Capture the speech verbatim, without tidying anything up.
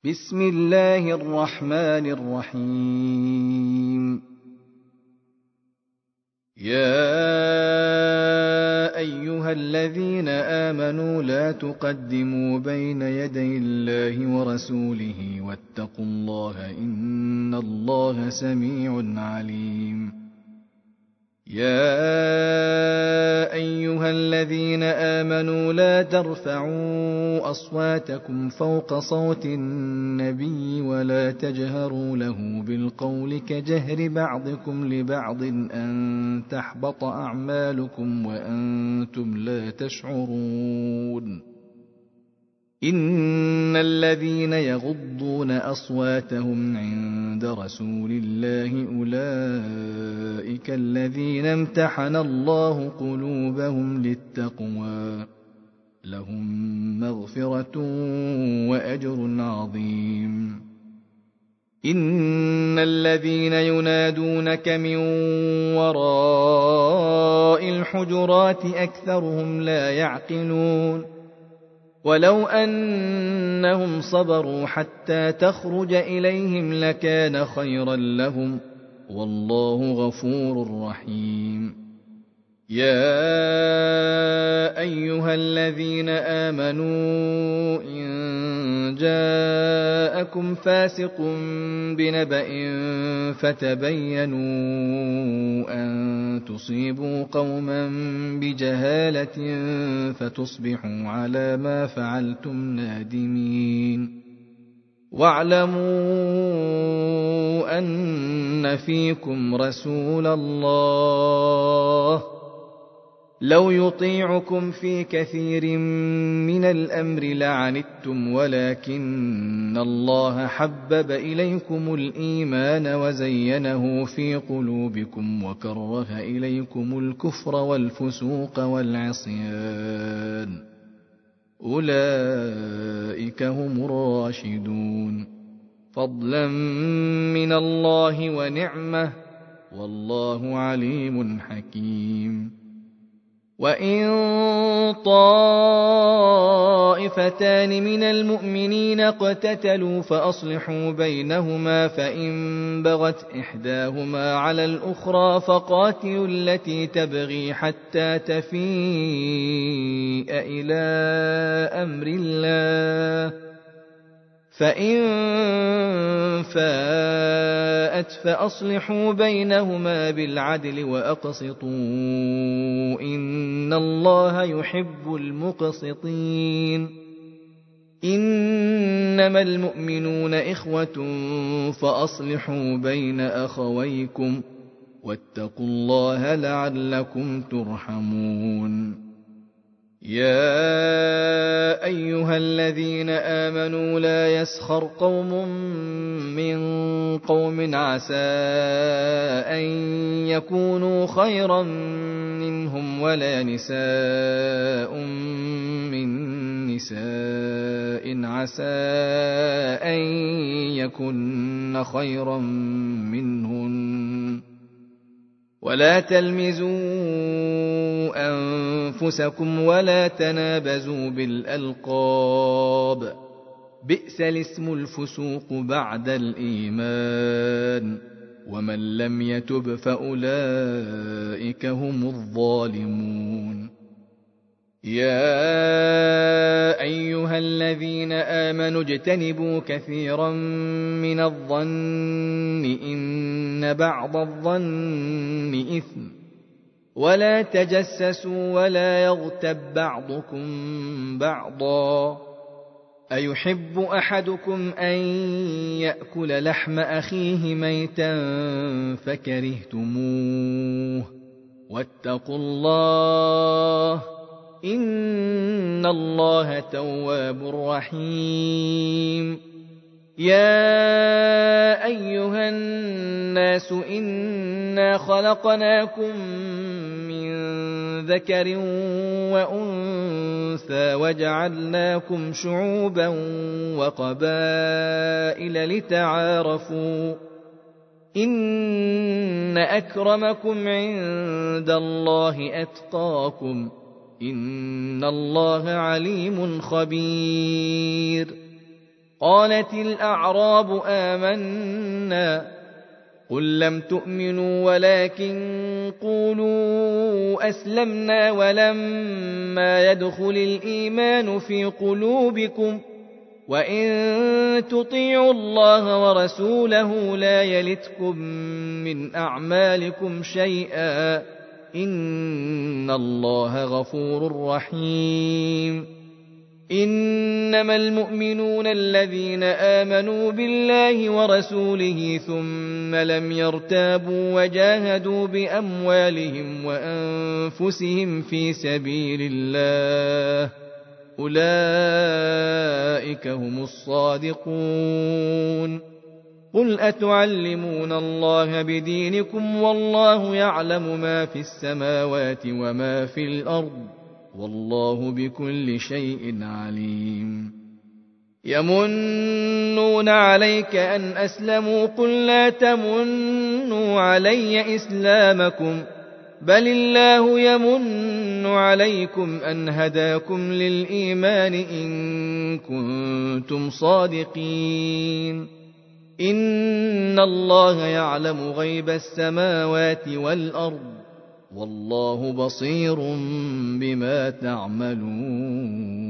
بسم الله الرحمن الرحيم. يا أيها الذين آمنوا لا تقدموا بين يدي الله ورسوله واتقوا الله إن الله سميع عليم. يا أيها الذين آمنوا لا ترفعوا أصواتكم فوق صوت النبي ولا تجهروا له بالقول كجهر بعضكم لبعض أن تحبط أعمالكم وأنتم لا تشعرون. إن الذين يغضون أصواتهم عند رسول الله أولئك الذين امتحن الله قلوبهم للتقوى لهم مغفرة وأجر عظيم. إن الذين ينادونك من وراء الحجرات أكثرهم لا يعقلون. ولو أنهم صبروا حتى تخرج إليهم لكان خيرا لهم والله غفور رحيم. يا أيها الذين آمنوا إن جاءكم فاسق بنبأ فتبينوا أن تصيبوا قوما بجهالة فتصبحوا على ما فعلتم نادمين. واعلموا أن فيكم رسول الله لو يطيعكم في كثير من الأمر لعنتم ولكن الله حبب إليكم الإيمان وزينه في قلوبكم وكره إليكم الكفر والفسوق والعصيان أولئك هم الراشدون فضلا من الله ونعمة والله عليم حكيم. وإن طائفتان من المؤمنين اقتتلوا فأصلحوا بينهما فإن بغت إحداهما على الأخرى فقاتلوا التي تبغي حتى تفيء إلى أمر الله فإن فاءت فأصلحوا بينهما بالعدل وأقسطوا إن الله يحب المقسطين. إنما المؤمنون إخوة فأصلحوا بين أخويكم واتقوا الله لعلكم ترحمون. يا أيها الذين آمنوا لا يسخر قوم من قوم عسى أن يكونوا خيرا منهم ولا نساء من نساء عسى أن يكن خيرا منهن ولا تلمزوا أنفسكم ولا تنابزوا بالألقاب بئس الاسم الفسوق بعد الإيمان ومن لم يتب فأولئك هم الظالمون. يا أيها الذين آمنوا اجتنبوا كثيرا من الظن إن بعض الظن إثم ولا تجسسوا ولا يغتب بعضكم بعضا أيحب أحدكم أن يأكل لحم أخيه ميتا فكرهتموه واتقوا الله إن الله تواب رحيم. يا أيها الناس إنا خلقناكم من ذكر وأنثى وجعلناكم شعوبا وقبائل لتعارفوا إن أكرمكم عند الله أتقاكم إن الله عليم خبير. قالت الأعراب آمنا قل لم تؤمنوا ولكن قولوا أسلمنا ولما يدخل الإيمان في قلوبكم وإن تطيعوا الله ورسوله لا يلتكم من أعمالكم شيئا إن الله غفور رحيم إنما المؤمنون الذين آمنوا بالله ورسوله ثم لم يرتابوا وجاهدوا بأموالهم وأنفسهم في سبيل الله أولئك هم الصادقون قل أتعلمون الله بدينكم والله يعلم ما في السماوات وما في الأرض والله بكل شيء عليم يمنون عليك أن أسلموا قل لا تمنوا علي إسلامكم بل الله يمن عليكم أن هداكم للإيمان إن كنتم صادقين إن الله يعلم غيب السماوات والأرض والله بصير بما تعملون